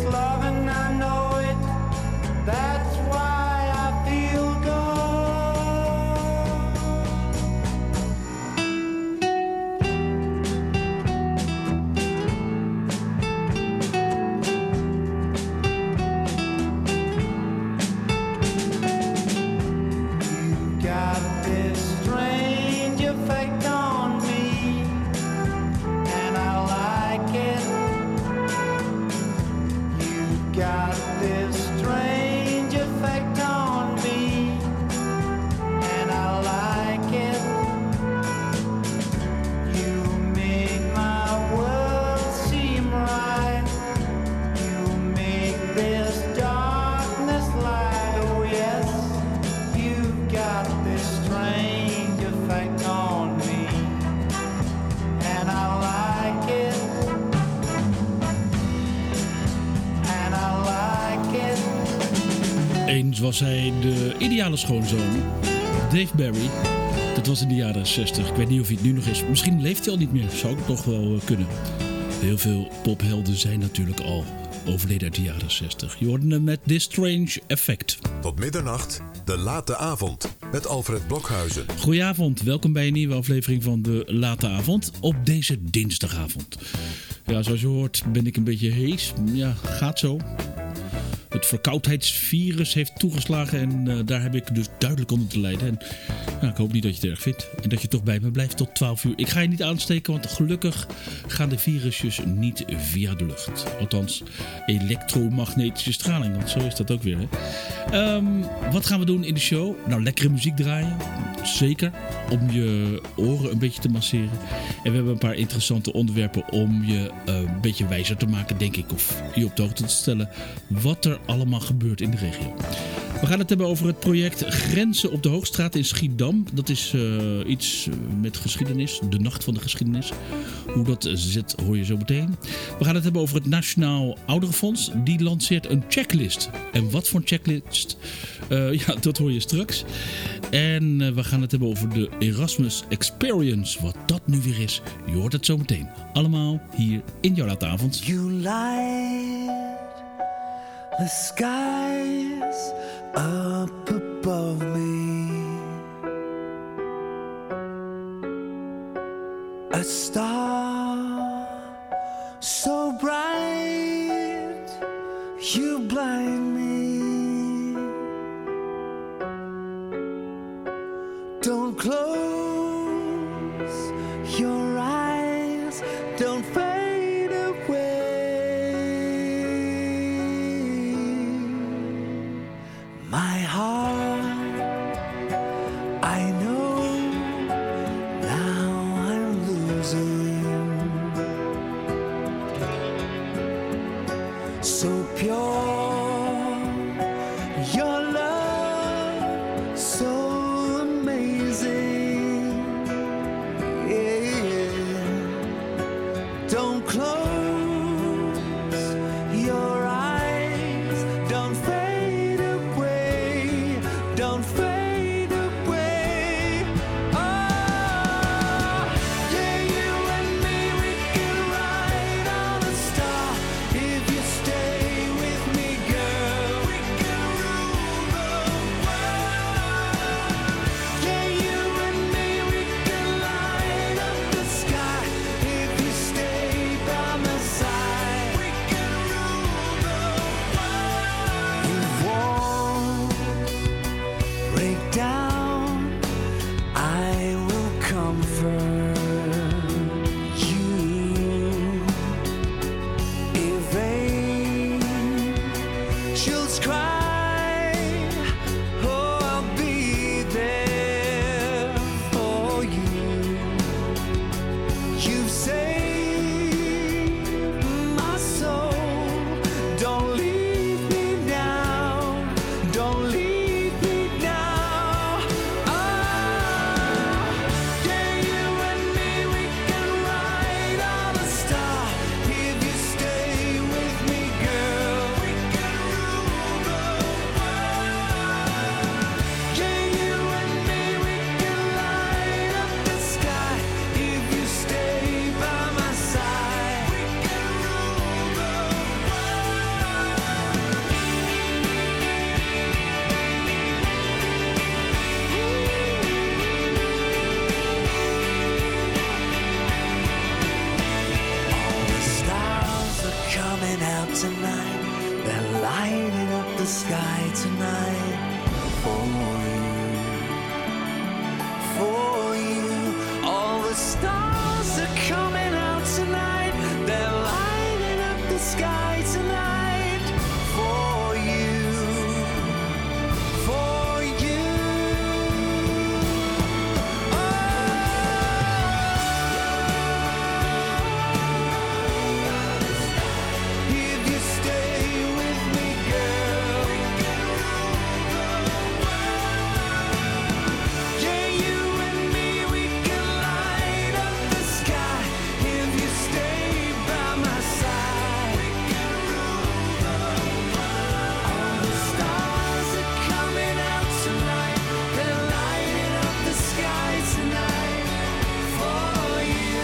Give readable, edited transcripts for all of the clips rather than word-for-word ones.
love and I know it. That's why I feel good. You got this strange effect on me, and I like it. You got this strange effect on me, and I like it. You make my world seem right. You make this darkness light. Oh yes, you've got this strange effect on me, and I like it. And I like it. Eens was hij de ideale schoonzoon, Dave Barry. Dat was in de jaren 60. Ik weet niet of hij het nu nog is. Misschien leeft hij al niet meer. Zou het toch wel kunnen. Heel veel pophelden zijn natuurlijk al overleden uit de jaren 60. Je hoorde hem met This Strange Effect. Tot middernacht, de late avond met Alfred Blokhuizen. Goedenavond, welkom bij een nieuwe aflevering van de Late Avond op deze dinsdagavond. Ja, zoals je hoort ben ik een beetje hees. Ja, gaat zo. Het verkoudheidsvirus heeft toegeslagen en daar heb ik dus duidelijk onder te lijden. En ik hoop niet dat je het erg vindt en dat je toch bij me blijft tot 12 uur. Ik ga je niet aansteken, want gelukkig gaan de virusjes niet via de lucht. Althans, elektromagnetische straling, want zo is dat ook weer. Hè? Wat gaan we doen in de show? Nou, lekkere muziek draaien. Zeker, om je oren een beetje te masseren. En we hebben een paar interessante onderwerpen om je een beetje wijzer te maken, denk ik. Of je op de hoogte te stellen wat er allemaal gebeurt in de regio. We gaan het hebben over het project Grenzen op de Hoogstraat in Schiedam. Dat is iets met geschiedenis, de nacht van de geschiedenis. Hoe dat zit hoor je zo meteen. We gaan het hebben over het Nationaal Ouderenfonds. Die lanceert een checklist. En wat voor een checklist? Ja, dat hoor je straks. En we gaan het hebben over de Erasmus Experience. Wat dat nu weer is, je hoort het zo meteen. Allemaal hier in jouw late avond. You light the skies up above me. A star so bright, you blind me. Don't close your eyes, don't fade away. My heart, I know now I'm losing. So pure sky tonight for you. All the stars are coming out tonight. They're lighting up the sky tonight for you. For you. If you stay with me, girl. Yeah, you and me, we can light up the sky. If you stay by my side, we can rule the world. All the stars are coming out tonight. They're lighting up the sky tonight for you.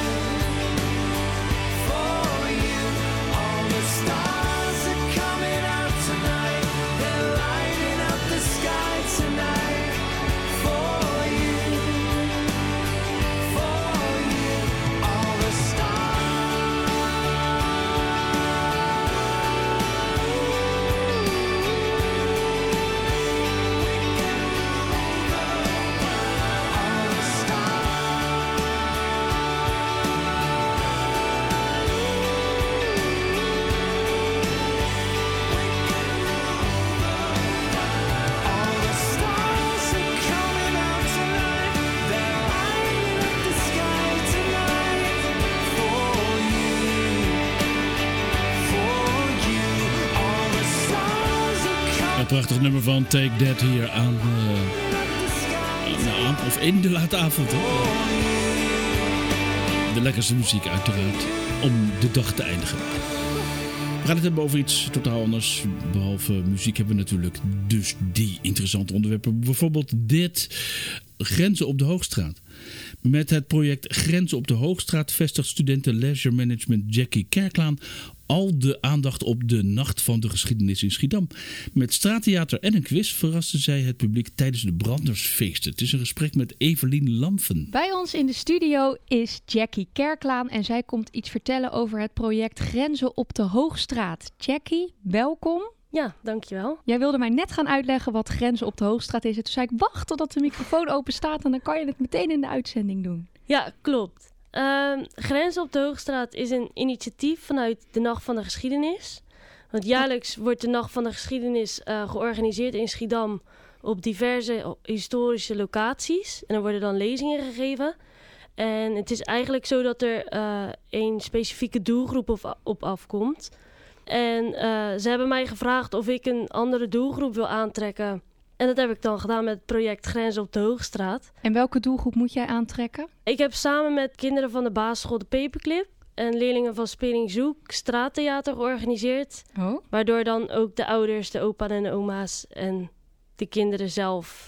For you. All the stars are coming out tonight. They're lighting up the sky tonight for you. For you. All the stars are coming out tonight. They're lighting up the sky tonight for you. For you. All the stars are coming Een prachtig nummer van Take That hier aan of in de late avond. Hè? De lekkerste muziek uiteraard om de dag te eindigen. We gaan het hebben over iets totaal anders. Behalve muziek hebben we natuurlijk dus die interessante onderwerpen. Bijvoorbeeld dit, Grenzen op de Hoogstraat. Met het project Grenzen op de Hoogstraat vestigt studenten Leisure Management Jackie Kerklaan al de aandacht op de Nacht van de Geschiedenis in Schiedam. Met straattheater en een quiz verrasten zij het publiek tijdens de Brandersfeesten. Het is een gesprek met Evelien Lamfen. Bij ons in de studio is Jackie Kerklaan en zij komt iets vertellen over het project Grenzen op de Hoogstraat. Jackie, welkom. Ja, dankjewel. Jij wilde mij net gaan uitleggen wat Grenzen op de Hoogstraat is. En toen zei ik, wacht totdat de microfoon open staat en dan kan je het meteen in de uitzending doen. Ja, klopt. Grenzen op de Hoogstraat is een initiatief vanuit de Nacht van de Geschiedenis. Want jaarlijks wordt de Nacht van de Geschiedenis georganiseerd in Schiedam op diverse historische locaties. En er worden dan lezingen gegeven. En het is eigenlijk zo dat er een specifieke doelgroep op afkomt. En ze hebben mij gevraagd of ik een andere doelgroep wil aantrekken. En dat heb ik dan gedaan met het project Grenzen op de Hoogstraat. En welke doelgroep moet jij aantrekken? Ik heb samen met kinderen van de basisschool De Paperclip en leerlingen van Speling Zoek straattheater georganiseerd. Oh. Waardoor dan ook de ouders, de opa en de oma's en de kinderen zelf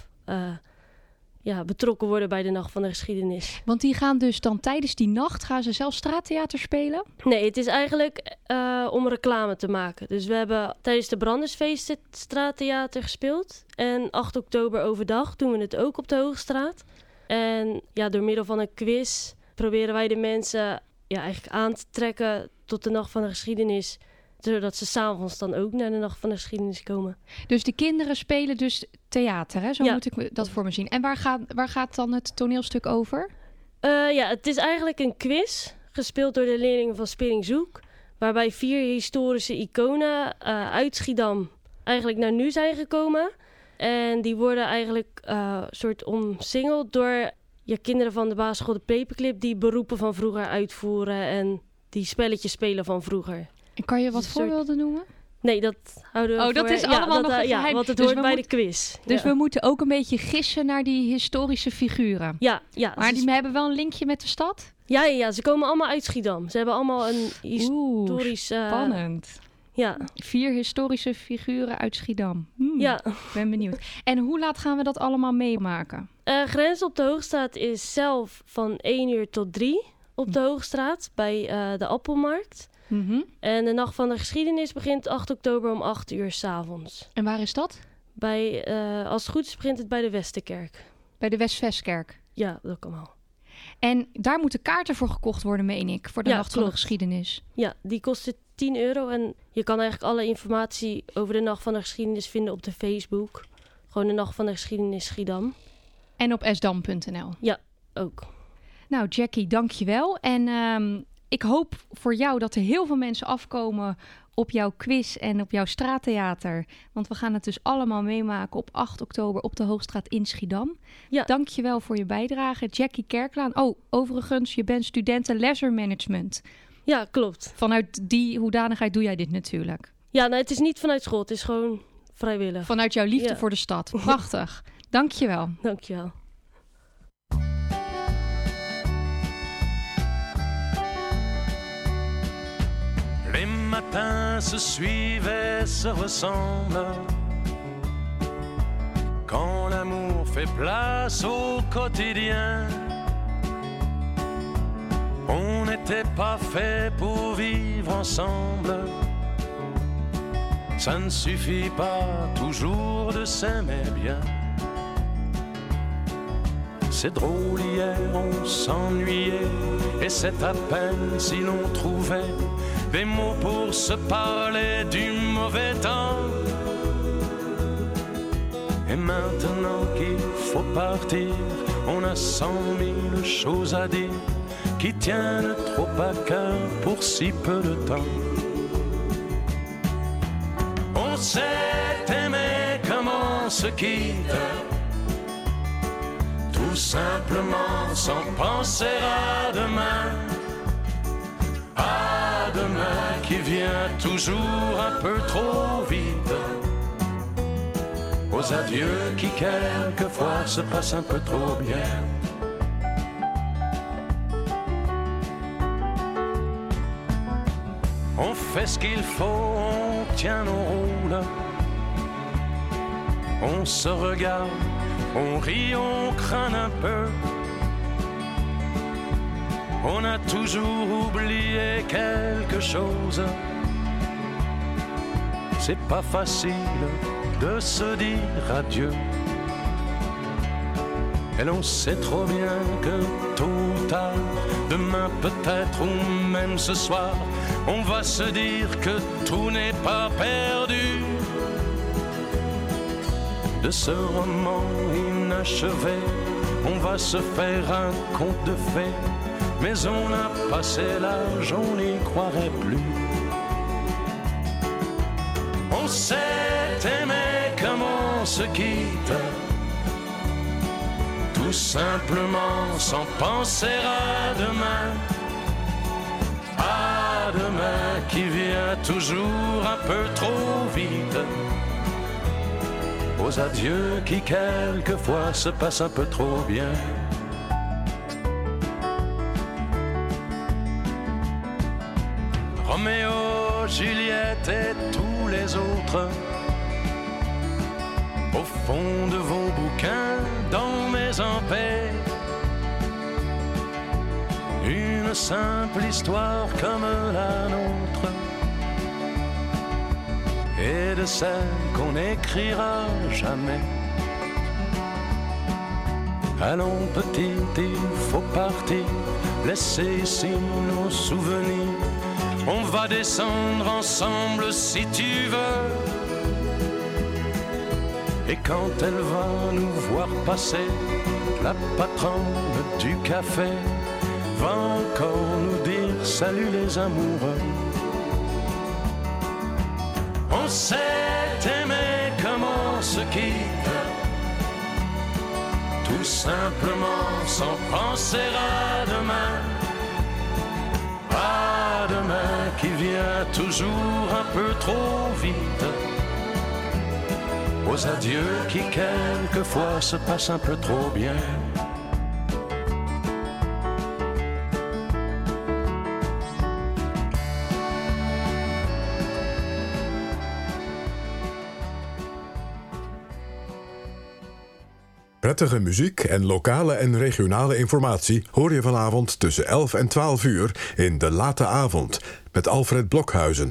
betrokken worden bij de Nacht van de Geschiedenis. Want die gaan dus dan tijdens die nacht, gaan ze zelf straattheater spelen? Nee, het is eigenlijk om reclame te maken. Dus we hebben tijdens de Brandersfeesten straattheater gespeeld. En 8 oktober overdag doen we het ook op de Hoogstraat. En ja, door middel van een quiz proberen wij de mensen eigenlijk aan te trekken tot de Nacht van de Geschiedenis. Zodat ze 's avonds dan ook naar de Nacht van de Geschiedenis komen. Dus de kinderen spelen dus theater, hè? Zo Ja. moet ik dat voor me zien. En waar gaat dan het toneelstuk over? Het is eigenlijk een quiz, gespeeld door de leerlingen van Speling Zoek. Waarbij 4 historische iconen uit Schiedam eigenlijk naar nu zijn gekomen. En die worden eigenlijk soort omsingeld door kinderen van de basisschool De Paperclip die beroepen van vroeger uitvoeren en die spelletjes spelen van vroeger. En kan je wat een soort- voorbeelden noemen? Nee, dat houden we voor. dat is allemaal nog een geheim. Want het Dus hoort we bij de moeten- quiz. Dus ja. we moeten ook een beetje gissen naar die historische figuren. Ja, Maar die hebben wel een linkje met de stad? ja, ze komen allemaal uit Schiedam. Ze hebben allemaal een historisch... Spannend. Ja, 4 historische figuren uit Schiedam. ja. Ik ben benieuwd. En hoe laat gaan we dat allemaal meemaken? Grenzen op de Hoogstraat is zelf van 1 uur tot 3 op de Hoogstraat bij de Appelmarkt. En de Nacht van de Geschiedenis begint 8 oktober om 8 uur 's avonds. En waar is dat? Als het goed is begint het bij de Westerkerk. Bij de Westvestkerk. Ja, dat kan wel. En daar moeten kaarten voor gekocht worden, meen ik, voor de Ja, Nacht van de klopt. Geschiedenis. Ja, die kosten €10. En je kan eigenlijk alle informatie over de Nacht van de Geschiedenis vinden op de Facebook. Gewoon de Nacht van de Geschiedenis Schiedam. En op esdam.nl. Ja, ook. Nou, Jackie, dank je wel. En ik hoop voor jou dat er heel veel mensen afkomen op jouw quiz en op jouw straattheater. Want we gaan het dus allemaal meemaken op 8 oktober op de Hoogstraat in Schiedam. Ja. Dank je wel voor je bijdrage, Jackie Kerklaan. Oh, overigens, je bent studenten leisure management. Ja, klopt. Vanuit die hoedanigheid doe jij dit natuurlijk. Ja, nou, het is niet vanuit school. Het is gewoon vrijwillig. Vanuit jouw liefde Ja. voor de stad. Prachtig. Dank je wel. Dankjewel. Les matins se suivent, se ressemblent. Quand l'amour fait place au quotidien, on n'était pas fait pour vivre ensemble. Ça ne suffit pas toujours de s'aimer bien. C'est drôle, hier on s'ennuyait, et c'est à peine si l'on trouvait des mots pour se parler du mauvais temps. Et maintenant qu'il faut partir, on a 100 000 choses à dire qui tiennent trop à cœur pour si peu de temps. On s'est aimé comme on se quitte, tout simplement sans penser à demain. À demain qui vient toujours un peu trop vite, aux adieux qui quelquefois se passent un peu trop bien. On fait ce qu'il faut, on tient nos rôles, on se regarde, on rit, on craint un peu. On a toujours oublié quelque chose. C'est pas facile de se dire adieu. Et l'on sait trop bien que tôt ou tard, demain peut-être ou même ce soir, on va se dire que tout n'est pas perdu. De ce roman inachevé, on va se faire un conte de fées. Mais on a passé l'âge, on n'y croirait plus. On s'est aimé comme on se quitte, tout simplement sans penser à demain. À demain qui vient toujours un peu trop vite, aux adieux qui quelquefois se passent un peu trop bien. Roméo, Juliette et tous les autres, au fond de vos bouquins, dans mes empais, une simple histoire comme la nôtre, et de celle qu'on n'écrira jamais. Allons petite, il faut partir, laisser ici nos souvenirs. On va descendre ensemble si tu veux. Et quand elle va nous voir passer, la patronne du café va encore nous dire salut les amoureux. On s'est aimé comme on se quitte, tout simplement sans penser à demain. À demain qui vient toujours un peu trop vite, aux adieux qui quelquefois se passent un peu trop bien. Prettige muziek en lokale en regionale informatie hoor je vanavond tussen 11 en 12 uur in De Late Avond met Alfred Blokhuizen.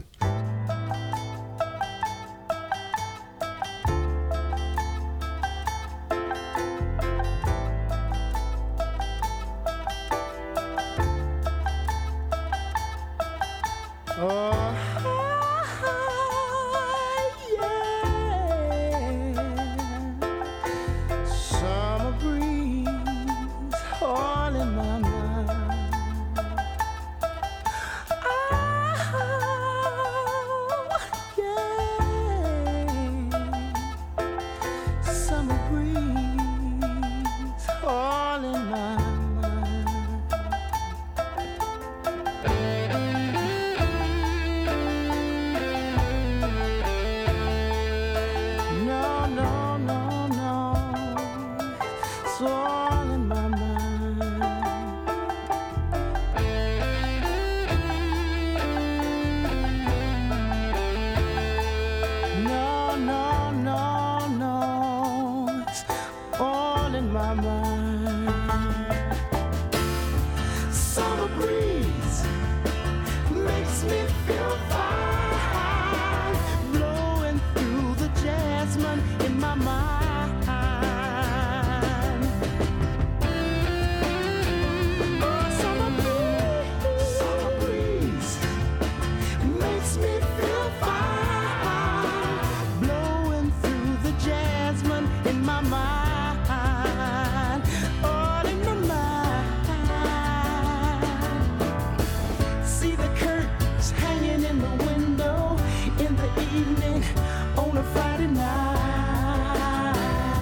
night.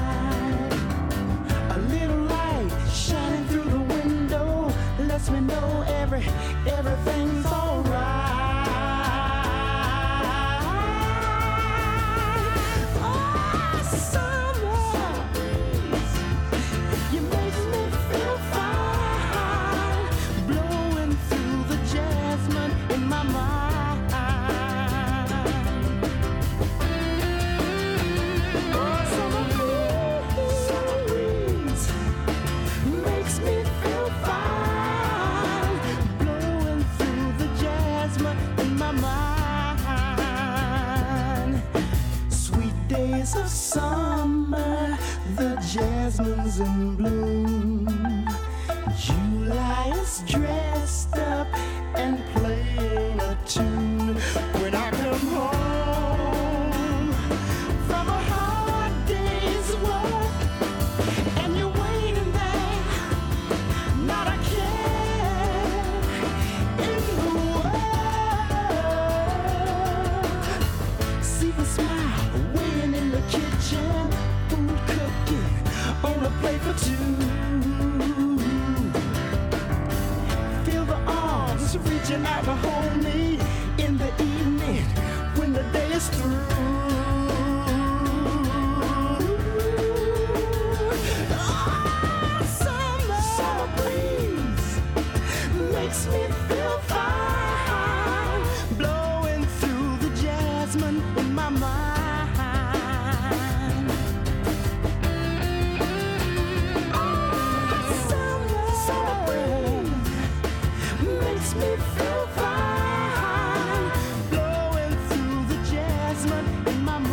A little light shining through the window lets me know everything's alright. Oh, summer, you make me feel fine, blowing through the jasmine in my mind. Oh, summer breeze makes me feel fine, blowing through the jasmine in my mind. Sweet days of summer, the jasmine's in bloom. July is dressed up and playing a tune. When I come home from a hard day's work and you're waiting there, not a care in the world. See the smile waiting in the kitchen, food cooking on a plate for two. Feel the arms reaching out to hold me in the evening when the day is through. Ah, summer breeze makes me feel fine, blowing through the jasmine in my mind. Summer breeze makes me feel fine, blowing through the jasmine in my mind.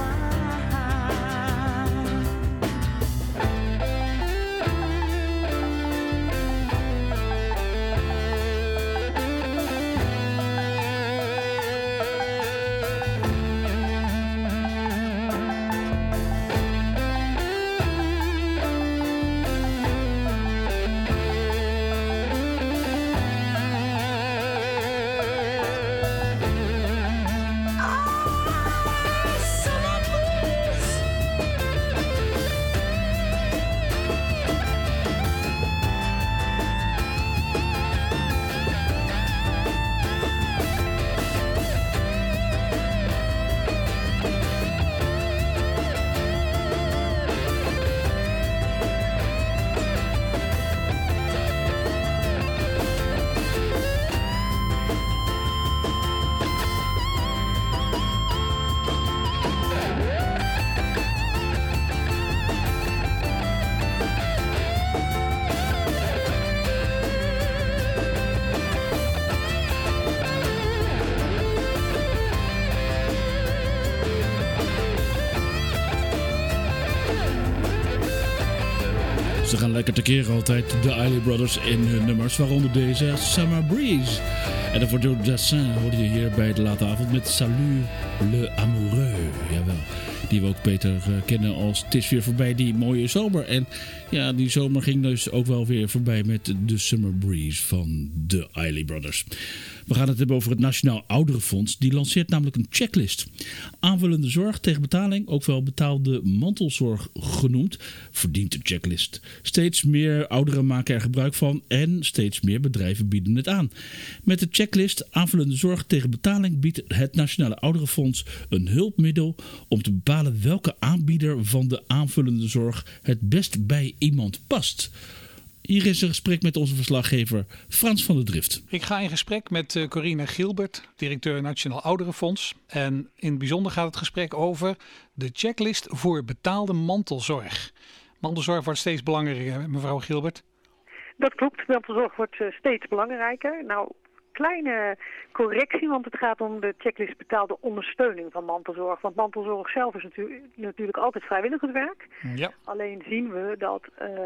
Summer breeze. Ze gaan lekker tekeer altijd, de Isley Brothers in hun nummers, waaronder deze Summer Breeze. En daarvoor Joe Dassin hoorde je hier bij de late avond met Salut le Amoureux. Jawel, die we ook beter kennen als Het is weer voorbij, die mooie zomer. En ja, die zomer ging dus ook wel weer voorbij met de Summer Breeze van de Isley Brothers. We gaan het hebben over het Nationaal Ouderenfonds. Die lanceert namelijk een checklist. Aanvullende zorg tegen betaling, ook wel betaalde mantelzorg genoemd, verdient de checklist. Steeds meer ouderen maken er gebruik van en steeds meer bedrijven bieden het aan. Met de checklist Aanvullende zorg tegen betaling biedt het Nationale Ouderenfonds een hulpmiddel om te bepalen welke aanbieder van de aanvullende zorg het best bij iemand past. Hier is een gesprek met onze verslaggever Frans van der Drift. Ik ga in gesprek met Corine Gilbert, directeur Nationaal Ouderenfonds. En in het bijzonder gaat het gesprek over de checklist voor betaalde mantelzorg. Mantelzorg wordt steeds belangrijker, mevrouw Gilbert. Dat klopt, mantelzorg wordt steeds belangrijker. Nou, kleine correctie, want het gaat om de checklist betaalde ondersteuning van mantelzorg. Want mantelzorg zelf is natuurlijk altijd vrijwilligerswerk. Ja. Alleen zien we dat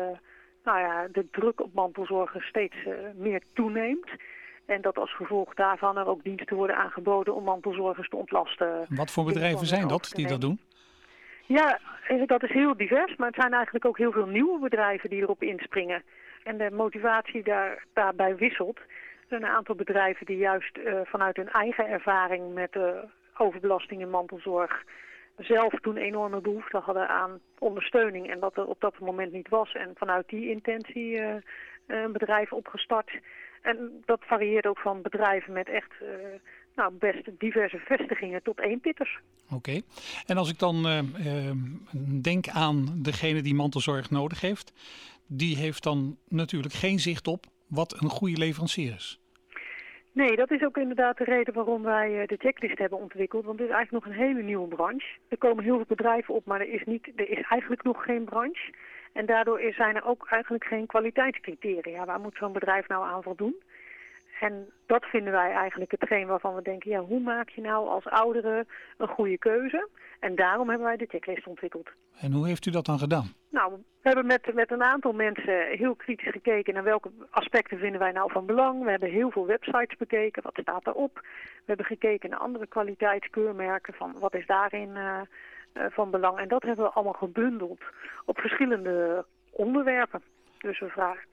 de druk op mantelzorgers steeds meer toeneemt. En dat als gevolg daarvan er ook diensten worden aangeboden om mantelzorgers te ontlasten. Wat voor bedrijven zijn dat die dat doen? Ja, dat is heel divers, maar het zijn eigenlijk ook heel veel nieuwe bedrijven die erop inspringen. En de motivatie daarbij wisselt. Er zijn een aantal bedrijven die juist vanuit hun eigen ervaring met overbelasting in mantelzorg zelf toen enorme behoefte hadden aan ondersteuning en dat er op dat moment niet was. En vanuit die intentie een bedrijf opgestart. En dat varieert ook van bedrijven met echt best diverse vestigingen tot eenpitters. Oké. En als ik dan denk aan degene die mantelzorg nodig heeft, die heeft dan natuurlijk geen zicht op wat een goede leverancier is. Nee, dat is ook inderdaad de reden waarom wij de checklist hebben ontwikkeld. Want het is eigenlijk nog een hele nieuwe branche. Er komen heel veel bedrijven op, maar er is eigenlijk nog geen branche. En daardoor zijn er ook eigenlijk geen kwaliteitscriteria. Waar moet zo'n bedrijf nou aan voldoen? En dat vinden wij eigenlijk hetgeen waarvan we denken, ja, hoe maak je nou als oudere een goede keuze? En daarom hebben wij de checklist ontwikkeld. En hoe heeft u dat dan gedaan? Nou, we hebben met een aantal mensen heel kritisch gekeken naar welke aspecten vinden wij nou van belang. We hebben heel veel websites bekeken, wat staat daarop. We hebben gekeken naar andere kwaliteitskeurmerken, van wat is daarin van belang. En dat hebben we allemaal gebundeld op verschillende onderwerpen. Dus we vragen,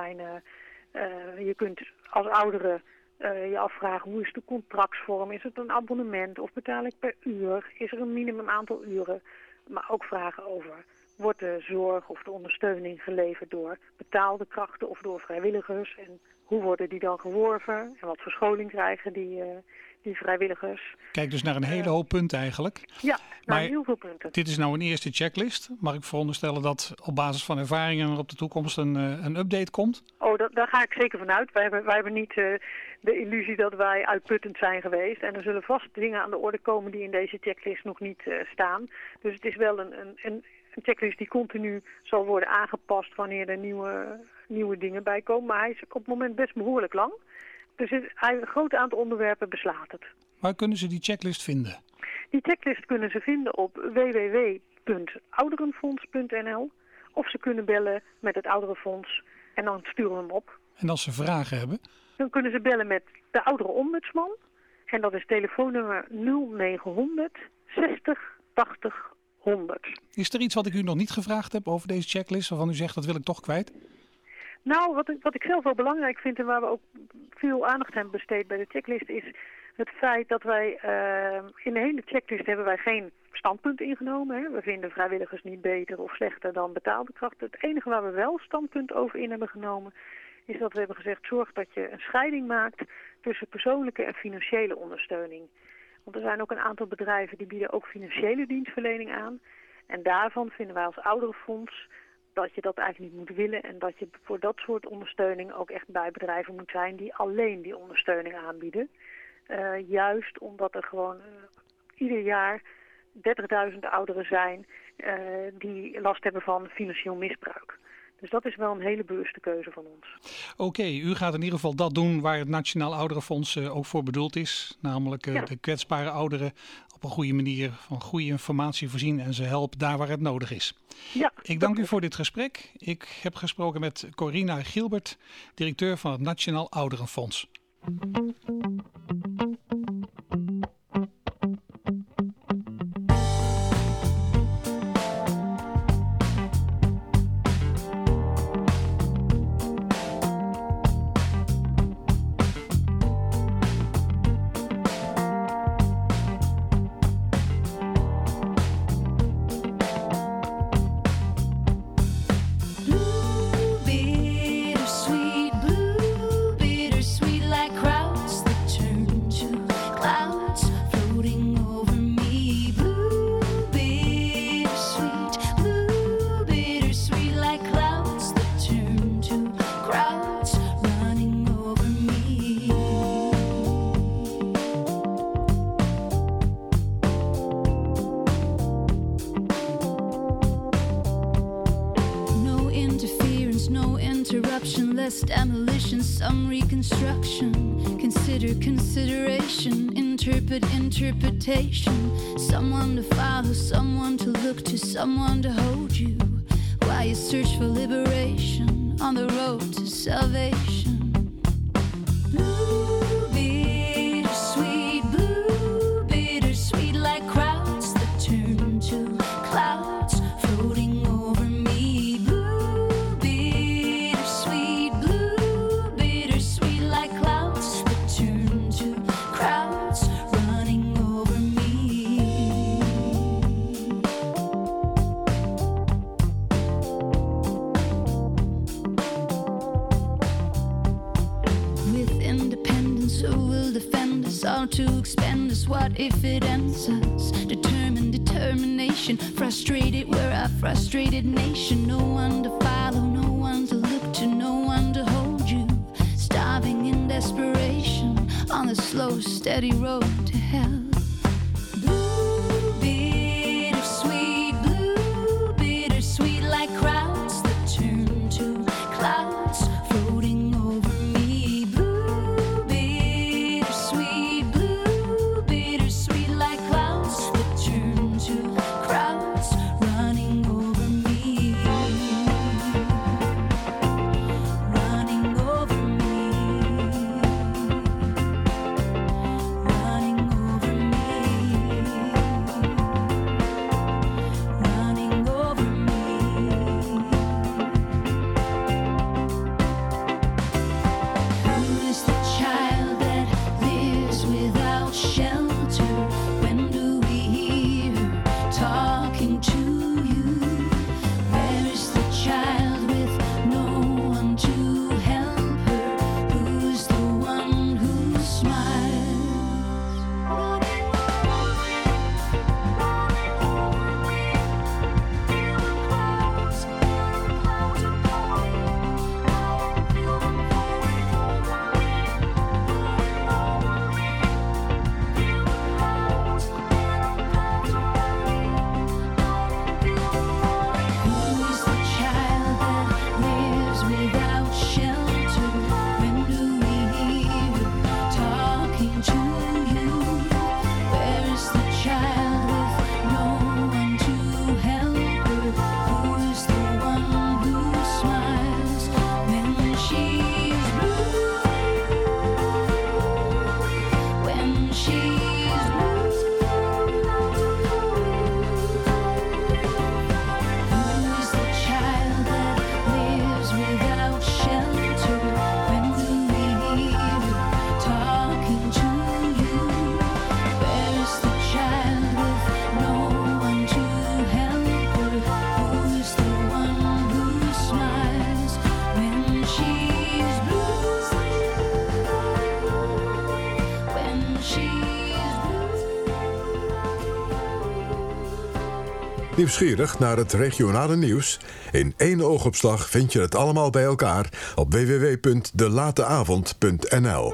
je kunt als oudere je afvragen, hoe is de contractsvorm? Is het een abonnement of betaal ik per uur? Is er een minimum aantal uren? Maar ook vragen over, wordt de zorg of de ondersteuning geleverd door betaalde krachten of door vrijwilligers? En hoe worden die dan geworven? En wat voor scholing krijgen die vrijwilligers? Kijk dus naar een hele hoop punten eigenlijk. Ja, maar heel veel punten. Dit is nou een eerste checklist. Mag ik veronderstellen dat op basis van ervaringen er op de toekomst een update komt? Oh, daar ga ik zeker vanuit. Wij hebben niet de illusie dat wij uitputtend zijn geweest. En er zullen vast dingen aan de orde komen die in deze checklist nog niet staan. Dus het is wel een checklist die continu zal worden aangepast wanneer er nieuwe dingen bij komen. Maar hij is op het moment best behoorlijk lang. Dus een groot aantal onderwerpen beslaat het. Waar kunnen ze die checklist vinden? Die checklist kunnen ze vinden op www.ouderenfonds.nl of ze kunnen bellen met het Ouderenfonds en dan sturen we hem op. En als ze vragen hebben? Dan kunnen ze bellen met de ouderenombudsman en dat is telefoonnummer 0900 60 80 100. Is er iets wat ik u nog niet gevraagd heb over deze checklist waarvan u zegt dat wil ik toch kwijt? Nou, wat ik zelf wel belangrijk vind en waar we ook veel aandacht hebben besteed bij de checklist is het feit dat wij in de hele checklist hebben wij geen standpunt ingenomen. Hè. We vinden vrijwilligers niet beter of slechter dan betaalde krachten. Het enige waar we wel standpunt over in hebben genomen is dat we hebben gezegd, zorg dat je een scheiding maakt tussen persoonlijke en financiële ondersteuning. Want er zijn ook een aantal bedrijven die bieden ook financiële dienstverlening aan. En daarvan vinden wij als ouderenfonds dat je dat eigenlijk niet moet willen en dat je voor dat soort ondersteuning ook echt bij bedrijven moet zijn die alleen die ondersteuning aanbieden. Juist omdat er gewoon ieder jaar 30.000 ouderen zijn die last hebben van financieel misbruik. Dus dat is wel een hele bewuste keuze van ons. Oké, u gaat in ieder geval dat doen waar het Nationaal Ouderenfonds ook voor bedoeld is. Namelijk de kwetsbare ouderen op een goede manier van goede informatie voorzien en ze helpen daar waar het nodig is. Ja, ik dank u voor dit gesprek. Ik heb gesproken met Corina Gilbert, directeur van het Nationaal Ouderenfonds. Demolition, some reconstruction. Consider consideration, interpretation. Someone to follow, someone to look to, someone to hold you while you search for liberation on the road to salvation. Blue, bittersweet, blue, bittersweet, like crowds that turn to clouds floating over me. Blue, bittersweet, blue, bittersweet, like clouds that turn to crowds running over me. us? Who will defend us? All to expend us? What if it ends us? Determination, frustrated, we're a frustrated nation. No one to follow, no one to look to, no one to hold you. Starving in desperation on the slow, steady road to hell. Blue, bittersweet, like crowds that turn to clouds floating over me. Blue, bittersweet, like clouds that turn to crowds running over me. Running over me. Running over me. Running over me. Who is the child that lives without shelter? When do we hear her talking to you? Where is the child with no one to help her? Who's the one who smiles? Running over me, running over me. Feel the clouds are pouring. I feel them pouring over me, pouring over me. Feel the clouds are pouring. I feel them pouring. Who is the child that lives without shelter? When do we hear her talking to you? Where is the child with no one to help her? Who is the one who smiles when she's blue? When she's blue. Who is the child that lives without shelter? When do we hear her talking to you? Where is the child with no one to help her? Who is the one who smiles when she's blue? When she's Nieuwsgierig naar het regionale nieuws? In één oogopslag vind je het allemaal bij elkaar op www.delateavond.nl.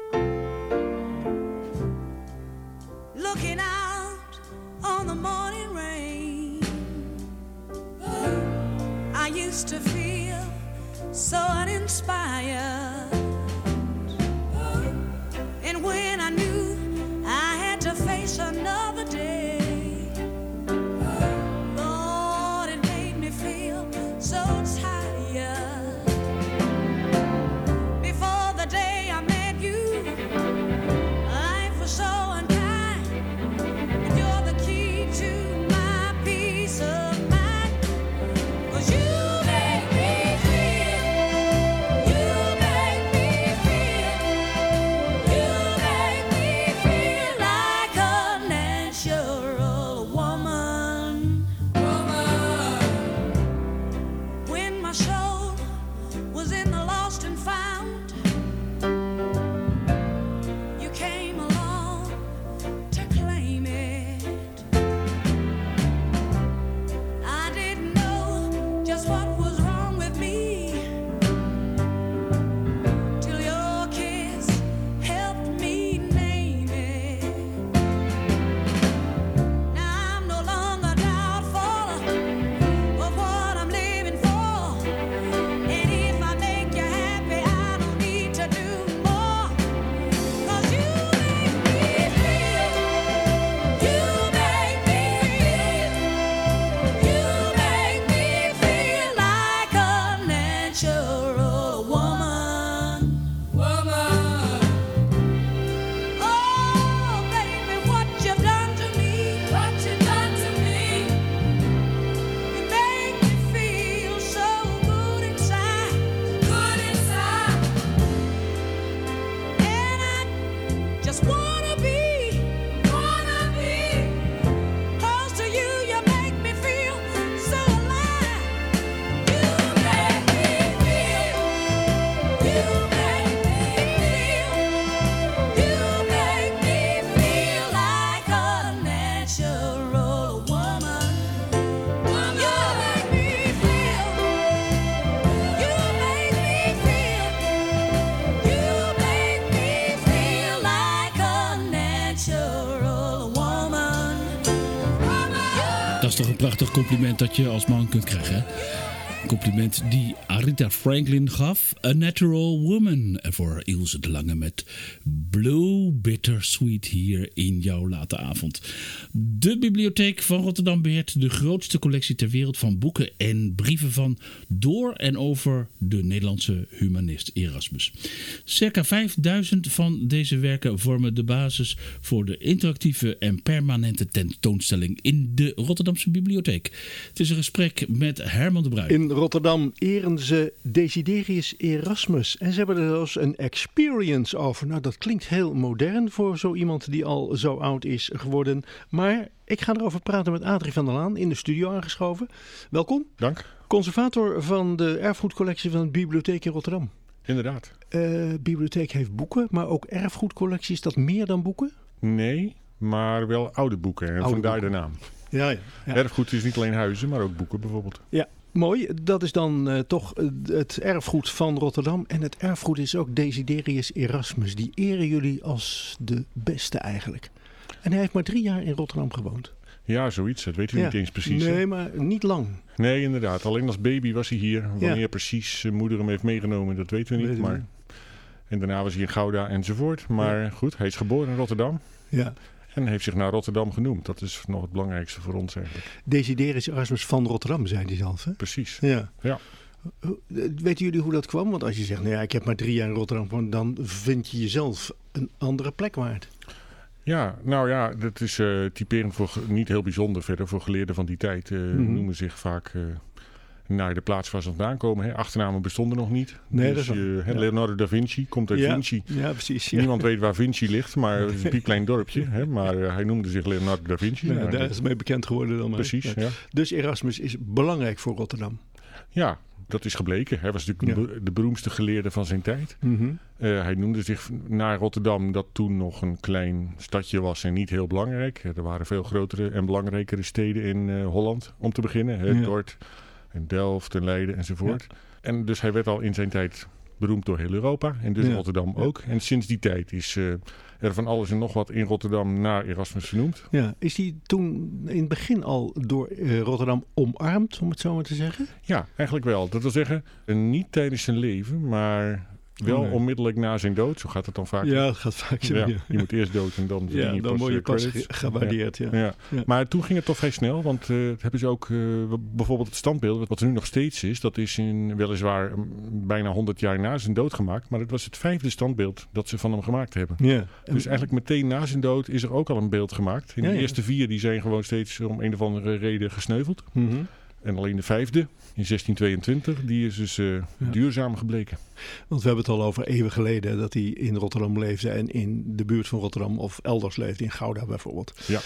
Looking out on the morning rain, I used to feel so uninspired. And when I knew I had to face another day, Lord, it made me feel so tired. Before the day I met you, life was so unkind. But you're the key to my peace of mind. 'Cause you make me feel, you make me feel, you make me feel like a natural woman. When my soul was in the lost and found, you came along to claim it. I didn't know just what was wrong with me till your kiss helped me name it. Now I'm no longer doubtful of what I'm living for. And if I make you happy, I don't need to do more. 'Cause you make me feel, you make me feel, you make me feel like a natural woman. Oh, baby, what you've done to me, what you've done to me. You make me feel so good inside, good inside. And I just wanna be close to you. You make me feel so alive. You make me feel, you make me feel, Dat is toch een prachtig compliment dat je als man kunt krijgen, hè? Een compliment die Aretha Franklin gaf. A Natural Woman. En voor Ilse de Lange met Blue Bittersweet hier in jouw late avond. De Bibliotheek van Rotterdam beheert de grootste collectie ter wereld van boeken en brieven van door en over de Nederlandse humanist Erasmus. Circa 5000 van deze werken vormen de basis voor de interactieve en permanente tentoonstelling in de Rotterdamse Bibliotheek. Het is een gesprek met Herman de Bruin. In Rotterdam eren ze Desiderius Erasmus. En ze hebben er zelfs een experience over. Nou, dat klinkt heel modern voor zo iemand die al zo oud is geworden. Maar ik ga erover praten met Adrie van der Laan, in de studio aangeschoven. Welkom. Dank. Conservator van de erfgoedcollectie van de Bibliotheek in Rotterdam. Inderdaad. Bibliotheek heeft boeken, maar ook erfgoedcollectie. Is dat meer dan boeken? Nee, maar wel oude boeken. En vandaar de naam. Ja. Erfgoed is niet alleen huizen, maar ook boeken bijvoorbeeld. Ja. Mooi, dat is dan toch het erfgoed van Rotterdam. En het erfgoed is ook Desiderius Erasmus. Die eren jullie als de beste eigenlijk. En hij heeft maar 3 jaar in Rotterdam gewoond. Ja, zoiets. Dat weten we niet eens precies. Nee, hè? maar niet lang. Nee, inderdaad. Alleen als baby was hij hier. Wanneer precies zijn moeder hem heeft meegenomen, dat weten we niet. En daarna was hij in Gouda enzovoort. Maar goed, hij is geboren in Rotterdam. Ja. En heeft zich naar Rotterdam genoemd. Dat is nog het belangrijkste voor ons eigenlijk. Desiderius Erasmus van Rotterdam, zei hij zelf. Hè? Precies. Ja. Ja. Weten jullie hoe dat kwam? Want als je zegt, nou ja, ik heb maar 3 jaar in Rotterdam gewoond, dan vind je jezelf een andere plek waard. Ja, nou ja, dat is typerend voor, niet heel bijzonder verder, voor geleerden van die tijd. Noemen zich vaak naar de plaats waar ze vandaan komen. Hè. Achternamen bestonden nog niet. Nee, dus, dat is Leonardo da Vinci komt uit Vinci. Ja, precies. Ja. Niemand weet waar Vinci ligt, maar het is een piepklein dorpje. Hè, maar hij noemde zich Leonardo da Vinci. Ja, daar is mee bekend geworden dan. Precies, ja. Dus Erasmus is belangrijk voor Rotterdam. Ja, dat is gebleken. Hij was natuurlijk de beroemdste geleerde van zijn tijd. Hij noemde zich naar Rotterdam, dat toen nog een klein stadje was en niet heel belangrijk. Er waren veel grotere en belangrijkere steden in Holland om te beginnen. Dort en Delft en Leiden enzovoort. Ja. En dus hij werd al in zijn tijd beroemd door heel Europa en dus Rotterdam ook. En sinds die tijd is er van alles en nog wat in Rotterdam naar Erasmus vernoemd. Ja, is hij toen in het begin al door Rotterdam omarmd, om het zo maar te zeggen? Ja, eigenlijk wel. Dat wil zeggen, niet tijdens zijn leven, maar wel onmiddellijk na zijn dood. Zo gaat het dan vaak. Ja, het gaat vaak zo. Ja, je moet eerst dood en dan dan word je pas gewaardeerd. Ja. Maar toen ging het toch vrij snel, want dat hebben ze ook bijvoorbeeld het standbeeld, wat er nu nog steeds is, dat is weliswaar bijna 100 jaar na zijn dood gemaakt, maar het was het 5e standbeeld dat ze van hem gemaakt hebben. Ja. Dus eigenlijk meteen na zijn dood is er ook al een beeld gemaakt. En de eerste 4 die zijn gewoon steeds om een of andere reden gesneuveld. En alleen de 5e, in 1622, die is dus duurzaam gebleken. Want we hebben het al over eeuwen geleden dat hij in Rotterdam leefde en in de buurt van Rotterdam of elders leefde, in Gouda bijvoorbeeld. Ja.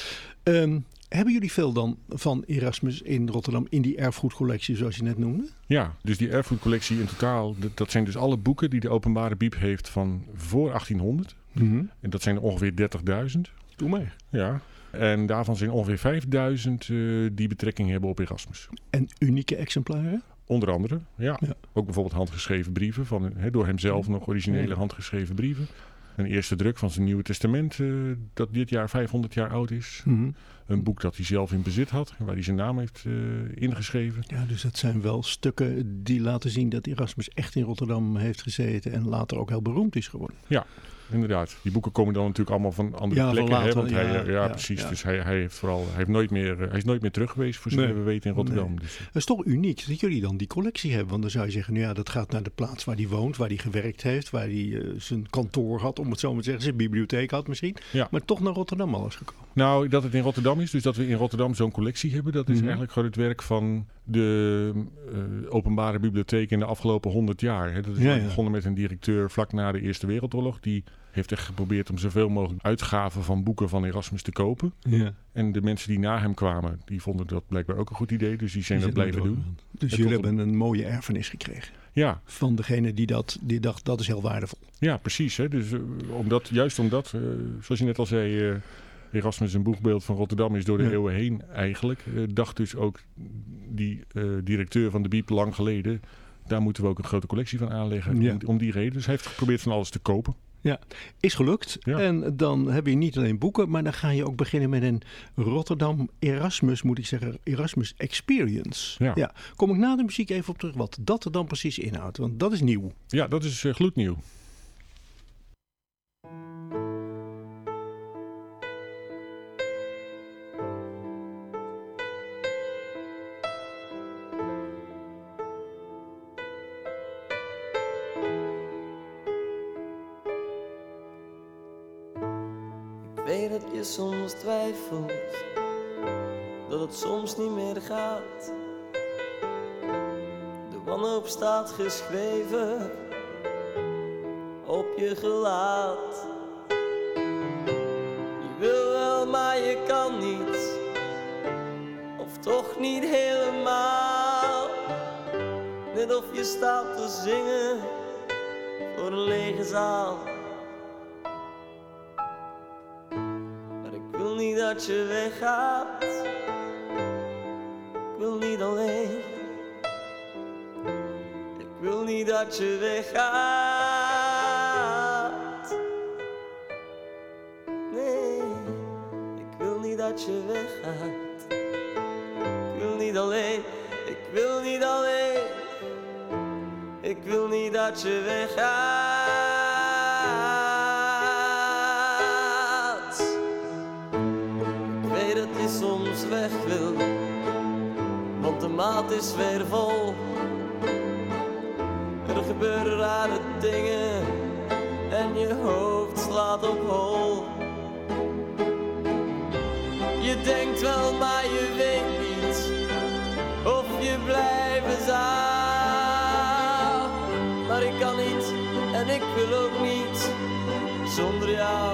Hebben jullie veel dan van Erasmus in Rotterdam in die erfgoedcollectie zoals je net noemde? Ja, dus die erfgoedcollectie in totaal, dat zijn dus alle boeken die de openbare bieb heeft van voor 1800. En dat zijn er ongeveer 30.000. Doe maar. Ja. En daarvan zijn ongeveer 5000 die betrekking hebben op Erasmus. En unieke exemplaren? Onder andere, ja. Ook bijvoorbeeld handgeschreven brieven, door hemzelf nog originele handgeschreven brieven. Een eerste druk van zijn Nieuwe Testament, dat dit jaar 500 jaar oud is. Een boek dat hij zelf in bezit had, waar hij zijn naam heeft ingeschreven. Ja, dus dat zijn wel stukken die laten zien dat Erasmus echt in Rotterdam heeft gezeten en later ook heel beroemd is geworden. Ja, inderdaad. Die boeken komen dan natuurlijk allemaal van andere plekken. Later, want precies. Dus hij heeft hij is nooit meer terug geweest, voor zover we weten, in Rotterdam. Dus. Het is toch uniek dat jullie dan die collectie hebben. Want dan zou je zeggen, nou ja, dat gaat naar de plaats waar hij woont, waar hij gewerkt heeft, waar hij zijn kantoor had, om het zo maar te zeggen, zijn bibliotheek had misschien. Ja. Maar toch naar Rotterdam al is gekomen. Nou, dat het in Rotterdam is, dus dat we in Rotterdam zo'n collectie hebben, dat is eigenlijk gewoon het werk van de openbare bibliotheek in de afgelopen 100 jaar. Hè. Dat is begonnen met een directeur vlak na de Eerste Wereldoorlog. Die heeft echt geprobeerd om zoveel mogelijk uitgaven van boeken van Erasmus te kopen. Ja. En de mensen die na hem kwamen, die vonden dat blijkbaar ook een goed idee. Dus die zijn dat blijven doen. Dus jullie hebben een mooie erfenis gekregen. Ja. Van degene die dacht, dat is heel waardevol. Ja, precies. Hè. Dus juist omdat, zoals je net al zei, Erasmus een boegbeeld van Rotterdam is door de eeuwen heen eigenlijk. Dacht dus ook die directeur van de Biep lang geleden, daar moeten we ook een grote collectie van aanleggen. Ja. Om die reden. Dus hij heeft geprobeerd van alles te kopen. Ja, is gelukt. Ja. En dan heb je niet alleen boeken, maar dan ga je ook beginnen met een Rotterdam Erasmus Experience. Ja. Kom ik na de muziek even op terug wat dat er dan precies inhoudt, want dat is nieuw. Ja, dat is gloednieuw. Ik weet dat je soms twijfelt, dat het soms niet meer gaat. De wanhoop staat geschreven op je gelaat. Je wil wel, maar je kan niet, of toch niet helemaal. Net of je staat te zingen voor een lege zaal. Ik wil niet dat je weggaat, ik wil niet alleen. Ik wil niet dat je weggaat. Nee, ik wil niet dat je weggaat. Ik wil niet alleen, ik wil niet alleen. Ik wil niet dat je weggaat. Soms weg wil, want de maat is weer vol. Er gebeuren rare dingen en je hoofd slaat op hol. Je denkt wel, maar je weet niet of je blijven zou. Maar ik kan niet en ik wil ook niet zonder jou.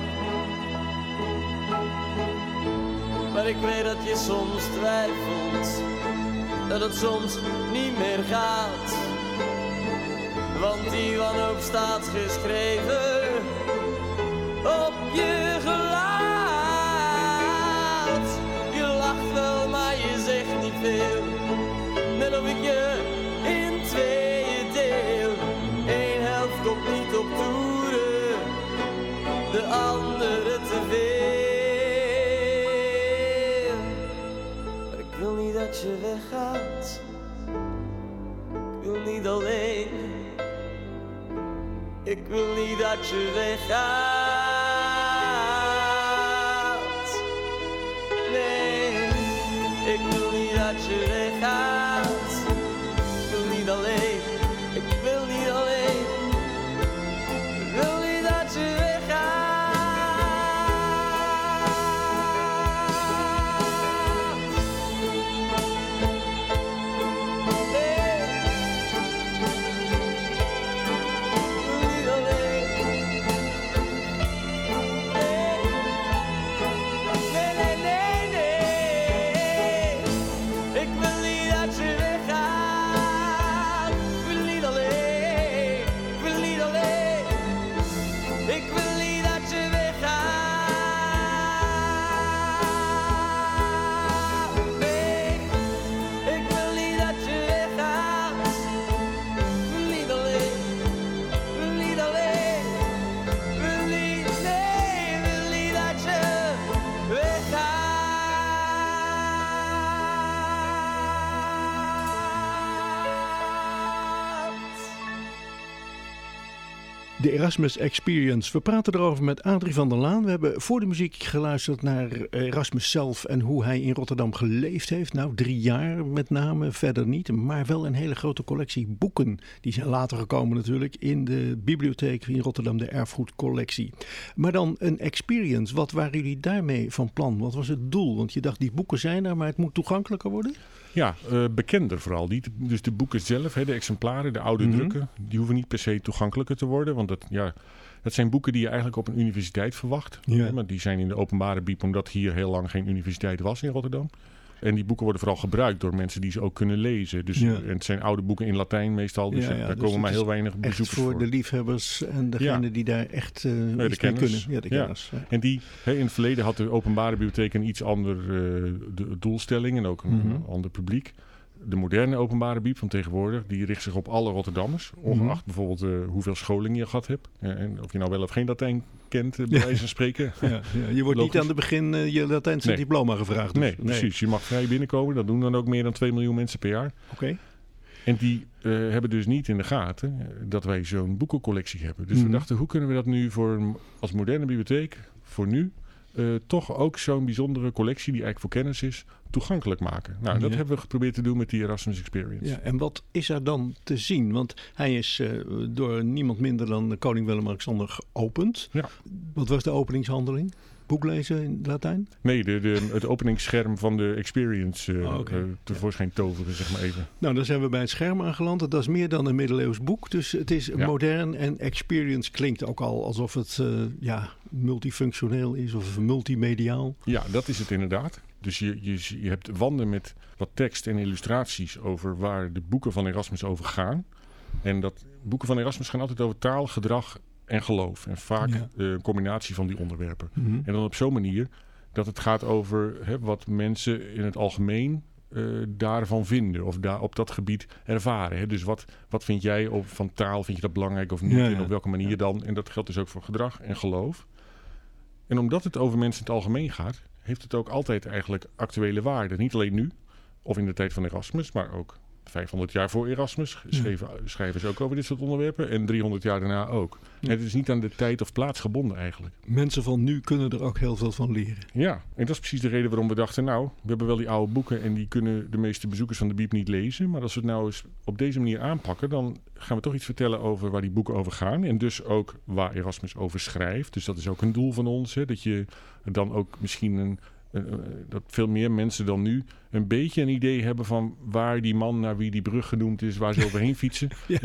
Maar ik weet dat je soms twijfelt, dat het soms niet meer gaat. Want die wanhoop staat geschreven op je gelaat. Je lacht wel, maar je zegt niet veel. Net of ik je in tweeën deel. Eén helft komt niet op toeren, de andere te veel. Ik wil niet dat je weggaat, ik wil niet alleen. Ik wil niet dat je weggaat. Nee, ik wil niet dat je weggaat. Ik wil niet alleen, ik wil niet alleen. Ik wil niet dat je weggaat. De Erasmus Experience. We praten erover met Adrie van der Laan. We hebben voor de muziek geluisterd naar Erasmus zelf en hoe hij in Rotterdam geleefd heeft. Nou, 3 jaar met name, verder niet. Maar wel een hele grote collectie boeken. Die zijn later gekomen natuurlijk in de bibliotheek in Rotterdam, de erfgoedcollectie. Maar dan een experience. Wat waren jullie daarmee van plan? Wat was het doel? Want je dacht, die boeken zijn er, maar het moet toegankelijker worden? Ja, bekender vooral. Dus de boeken zelf, de exemplaren, de oude drukken, die hoeven niet per se toegankelijker te worden. Want dat zijn boeken die je eigenlijk op een universiteit verwacht. Ja. Maar die zijn in de openbare bieb, omdat hier heel lang geen universiteit was in Rotterdam. En die boeken worden vooral gebruikt door mensen die ze ook kunnen lezen. Dus, en het zijn oude boeken in Latijn meestal, dus daar dus komen maar heel weinig bezoekers voor. De liefhebbers en degenen die daar echt iets mee kunnen. Ja, de kennis. Ja. En in het verleden had de openbare bibliotheek een iets ander doelstelling en ook een ander publiek. de moderne openbare bieb van tegenwoordig, die richt zich op alle Rotterdammers. Ongeacht bijvoorbeeld hoeveel scholing je gehad hebt. En of je nou wel of geen Latijn kent, bij wijze van spreken. Ja. Je wordt niet aan het begin je Latijnse diploma gevraagd. Dus. Nee, precies. Je mag vrij binnenkomen. Dat doen dan ook meer dan 2 miljoen mensen per jaar. Oké. En die hebben dus niet in de gaten dat wij zo'n boekencollectie hebben. Dus we dachten, hoe kunnen we dat nu als moderne bibliotheek, voor nu, toch ook zo'n bijzondere collectie, die eigenlijk voor kennis is, toegankelijk maken. Nou, dat hebben we geprobeerd te doen met die Erasmus Experience. Ja, en wat is er dan te zien? Want hij is door niemand minder dan koning Willem-Alexander geopend. Ja. Wat was de openingshandeling? Boek lezen in Latijn? Nee, het openingsscherm van de Experience tevoorschijn toveren, zeg maar even. Nou, dan zijn we bij het scherm aangeland. Dat is meer dan een middeleeuws boek. Dus het is modern en Experience klinkt ook al alsof het multifunctioneel is of multimediaal. Ja, dat is het inderdaad. Dus je hebt wanden met wat tekst en illustraties over waar de boeken van Erasmus over gaan. En boeken van Erasmus gaan altijd over taal, gedrag en geloof. En vaak een combinatie van die onderwerpen. En dan op zo'n manier dat het gaat over wat mensen in het algemeen daarvan vinden. Of op dat gebied ervaren. Hè. Dus wat vind jij van taal? Vind je dat belangrijk of niet? En op welke manier dan? En dat geldt dus ook voor gedrag en geloof. En omdat het over mensen in het algemeen gaat, heeft het ook altijd eigenlijk actuele waarde. Niet alleen nu, of in de tijd van Erasmus, maar ook 500 jaar voor Erasmus schrijven ze ook over dit soort onderwerpen. En 300 jaar daarna ook. Ja. Het is niet aan de tijd of plaats gebonden eigenlijk. Mensen van nu kunnen er ook heel veel van leren. Ja, en dat is precies de reden waarom we dachten, we hebben wel die oude boeken en die kunnen de meeste bezoekers van de Bieb niet lezen. Maar als we het nou eens op deze manier aanpakken, dan gaan we toch iets vertellen over waar die boeken over gaan. En dus ook waar Erasmus over schrijft. Dus dat is ook een doel van ons. Dat je dan ook misschien dat veel meer mensen dan nu een beetje een idee hebben van waar die man, naar wie die brug genoemd is, waar ze overheen fietsen,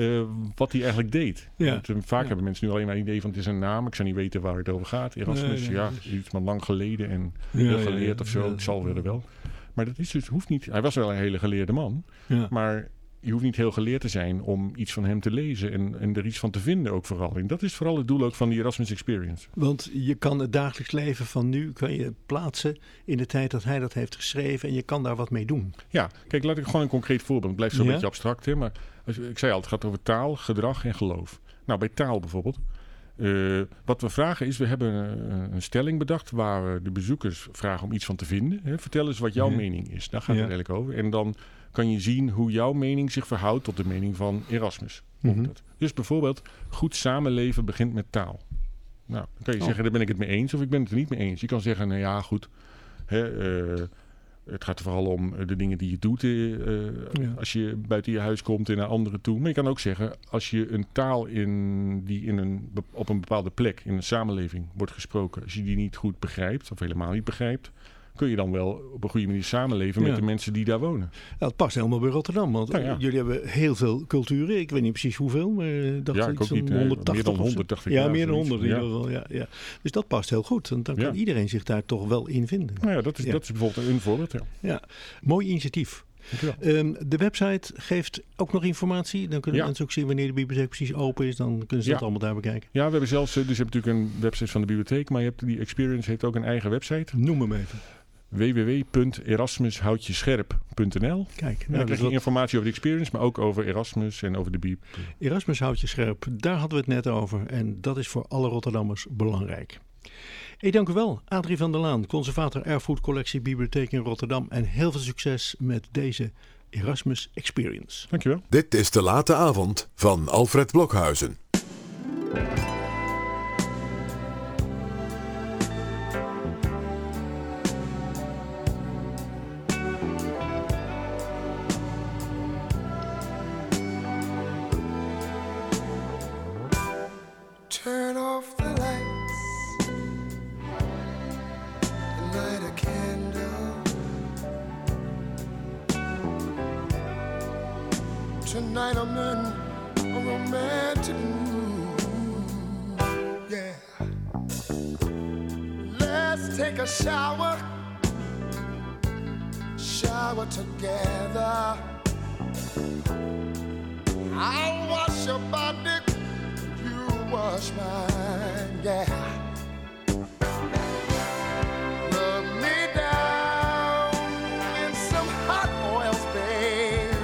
wat hij eigenlijk deed. Ja. Want, vaak hebben mensen nu alleen maar een idee van het is een naam, ik zou niet weten waar het over gaat. Erasmus, iets maar lang geleden en heel geleerd of zo, het zal wel. Maar dat is dus, hoeft niet, hij was wel een hele geleerde man, maar je hoeft niet heel geleerd te zijn om iets van hem te lezen en er iets van te vinden ook vooral. En dat is vooral het doel ook van die Erasmus Experience. Want je kan het dagelijks leven van nu kan je plaatsen in de tijd dat hij dat heeft geschreven en je kan daar wat mee doen. Ja, kijk, laat ik gewoon een concreet voorbeeld. Het blijft zo'n beetje abstract, hè, maar ik zei al, het gaat over taal, gedrag en geloof. Nou, bij taal bijvoorbeeld. Wat we vragen is, we hebben een stelling bedacht waar we de bezoekers vragen om iets van te vinden. Hè. Vertel eens wat jouw mening is. Daar gaat het eigenlijk over. En dan kan je zien hoe jouw mening zich verhoudt tot de mening van Erasmus. Dus bijvoorbeeld, goed samenleven begint met taal. Nou, dan kan je zeggen, daar ben ik het mee eens of ik ben het er niet mee eens. Je kan zeggen, nou ja, goed, het gaat er vooral om de dingen die je doet als je buiten je huis komt en naar anderen toe. Maar je kan ook zeggen, als je een taal die op een bepaalde plek in een samenleving wordt gesproken, als je die niet goed begrijpt of helemaal niet begrijpt, kun je dan wel op een goede manier samenleven met de mensen die daar wonen. Ja, het past helemaal bij Rotterdam, want jullie hebben heel veel culturen. Ik weet niet precies hoeveel, maar ik ook niet. 180 meer dan 100 dacht ik. Ja, meer dan 100 in ieder geval. Ja. Dus dat past heel goed. Want dan kan iedereen zich daar toch wel in vinden. Nou ja, dat is bijvoorbeeld een voorbeeld. Ja, mooi initiatief. De website geeft ook nog informatie. Dan kunnen mensen ook zien wanneer de bibliotheek precies open is. Dan kunnen ze dat allemaal daar bekijken. Ja, we hebben zelfs, dus je hebt natuurlijk een website van de bibliotheek, maar die Experience heeft ook een eigen website. Noem hem even. www.erasmushoudt-je-scherp.nl. Kijk, dan krijg je informatie over de Experience, maar ook over Erasmus en over de Bieb. Erasmus houdt je scherp, daar hadden we het net over. En dat is voor alle Rotterdammers belangrijk. Dank u wel, Adrie van der Laan, conservator Erfgoedcollectie Bibliotheek in Rotterdam. En heel veel succes met deze Erasmus Experience. Dankjewel. Dit is De Late Avond van Alfred Blokhuizen. Turn off the lights and light a candle. Tonight I'm in a romantic mood. Yeah. Let's take a shower together. I'll wash your body, you wash mine, yeah. Rub me down in some hot oils, babe.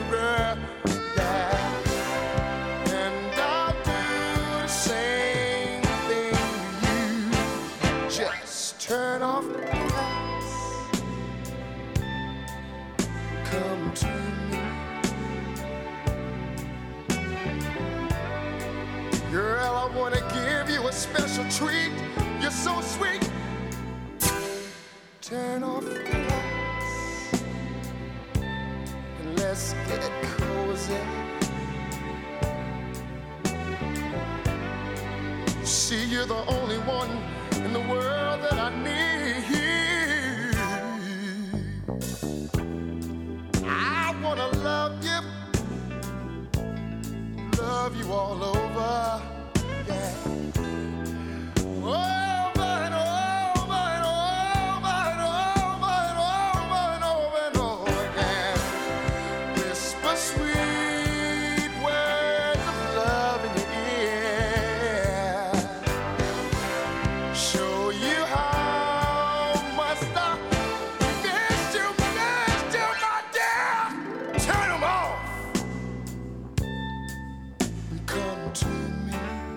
special treat. You're so sweet. Turn off the lights and let's get cozy. See, you're the only one in the world that I need. I wanna love you all over. Yeah. Over and over and over and over and over and over and over again. Whisper sweet words of love in your ear. Show you how much I miss you, my dear. Turn them off and come to me.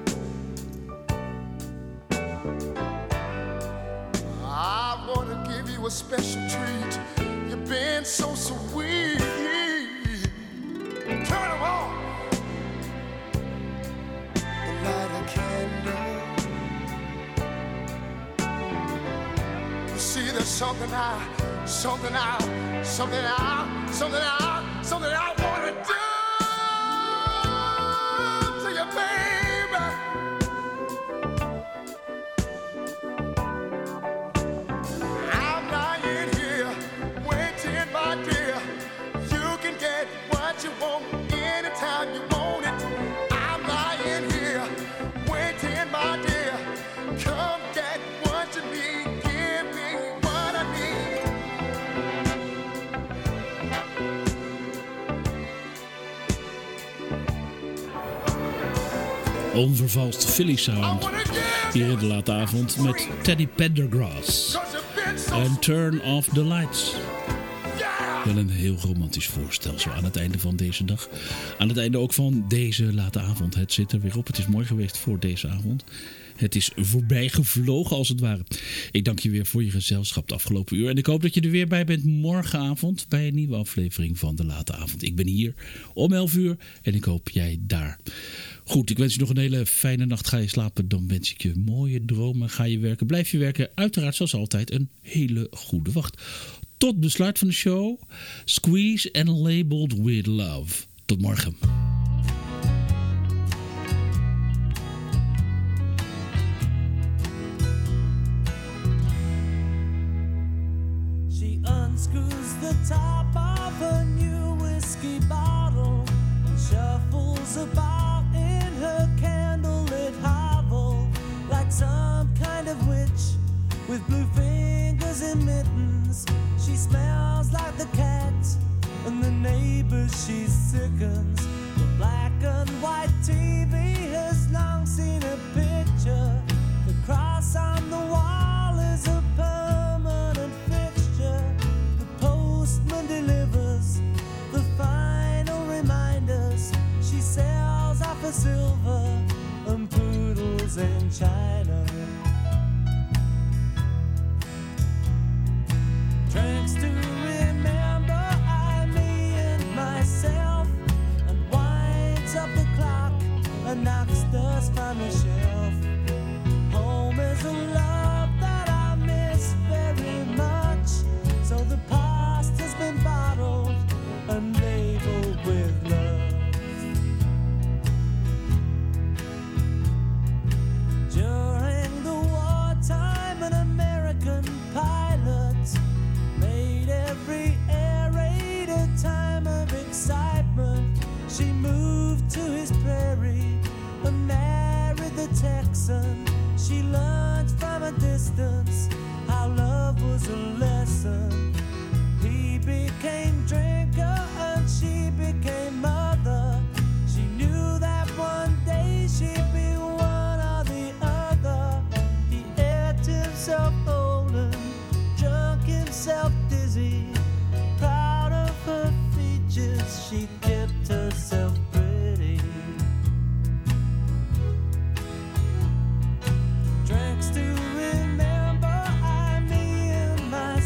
I wanna give you a special treat. You've been so sweet. Turn them off and light a candle. You see, there's something I wanna do to you, baby. I'm lying here waiting, my dear. You can get what you want anytime you want it. I'm lying here waiting, my dear. Come get what you need. Give me what I need. Onvervalst Philly Sound. Hier in de late avond met Teddy Pendergrass. En Turn Off the Lights. Wel een heel romantisch voorstel zo aan het einde van deze dag. Aan het einde ook van deze late avond. Het zit er weer op. Het is mooi geweest voor deze avond. Het is voorbij gevlogen als het ware. Ik dank je weer voor je gezelschap de afgelopen uur. En ik hoop dat je er weer bij bent morgenavond bij een nieuwe aflevering van de late avond. Ik ben hier om 11 uur en ik hoop jij daar. Goed, ik wens je nog een hele fijne nacht. Ga je slapen, dan wens ik je mooie dromen. Ga je werken, blijf je werken. Uiteraard zoals altijd een hele goede wacht. Tot besluit van de show. Squeeze and Labeled with Love. Tot morgen. She unscrews the top of a new whiskey bottle and shuffles about in her candlelit hovel like some kind of witch with blue fingers and mittens. She smells like the cat and the neighbors she sickens. The black and white TV has long seen a picture. The cross on the wall is a permanent fixture. The postman delivers the final reminders. She sells off her silver and poodles in China. Drinks to remember I, me and myself, and winds up the clock and knocks dust from the shelf. Home is a love that I miss very much, so the past has been bottled and labeled with love. During the wartime, an American pilot made every air raid a time of excitement. She moved to his prairie and married the Texan. She learned from a distance how love was a lesson. He became drinker and she became mother. She knew that one day she'd be one or the other. He ate himself old and drunk himself dizzy. Proud of her features, she kept herself pretty. Drinks to remember I, me and myself.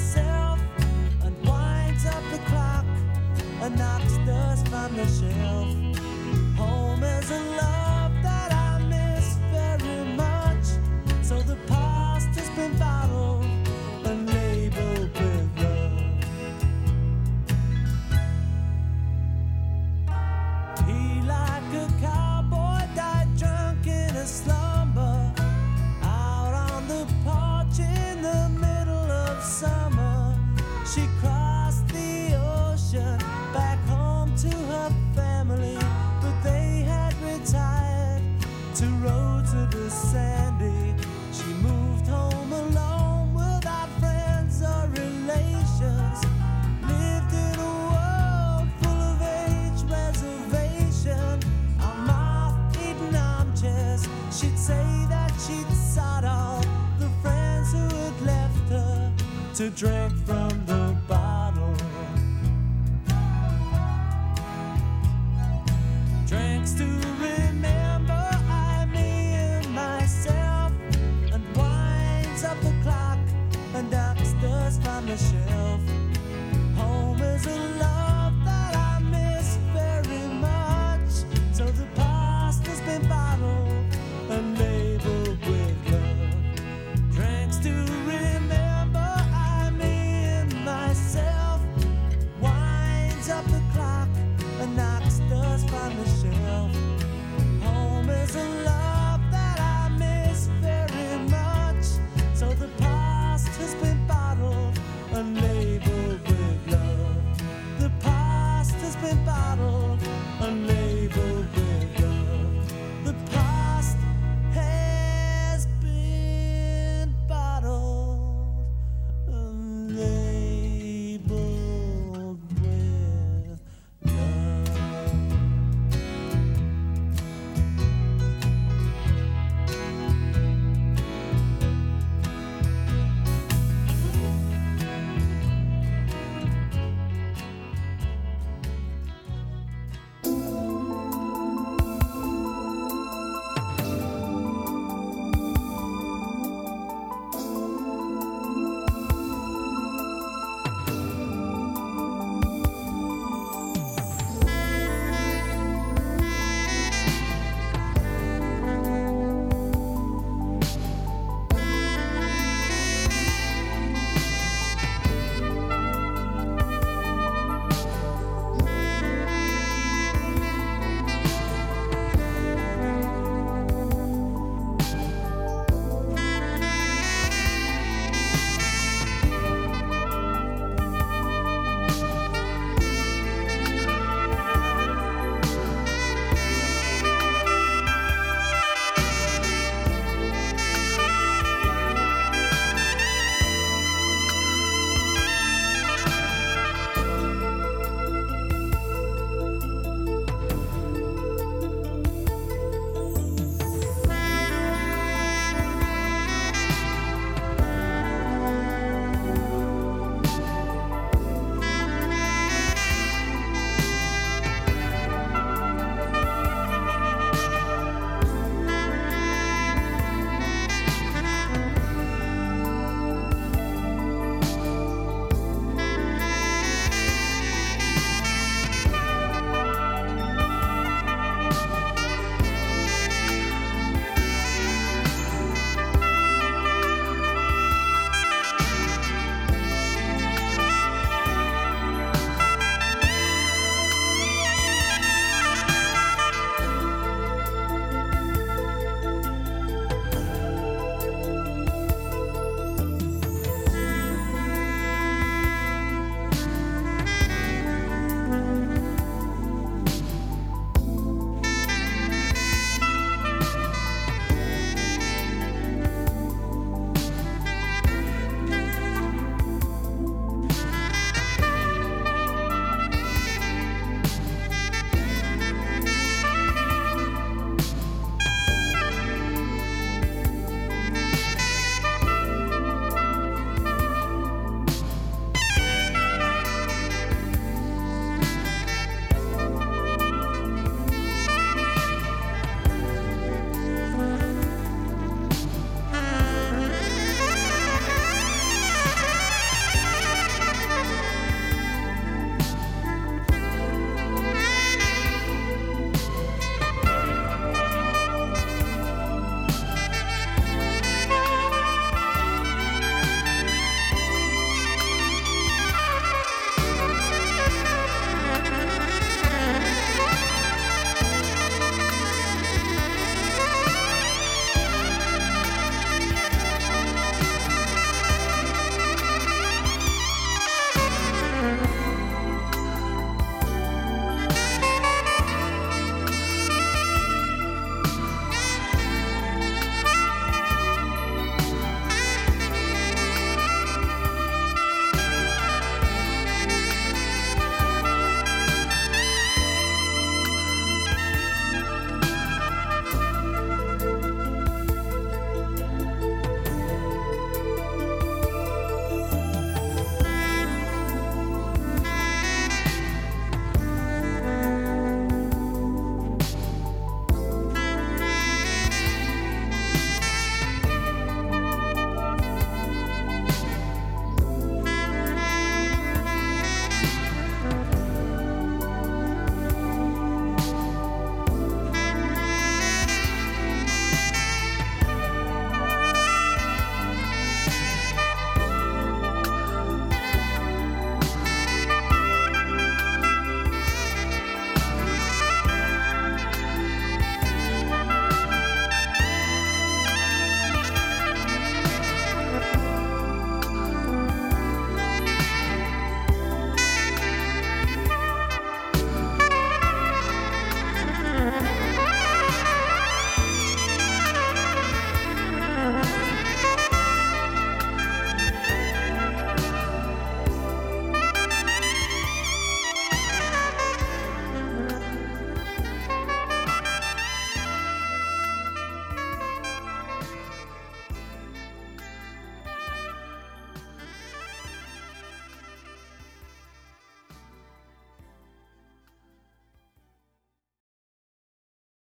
to drink from the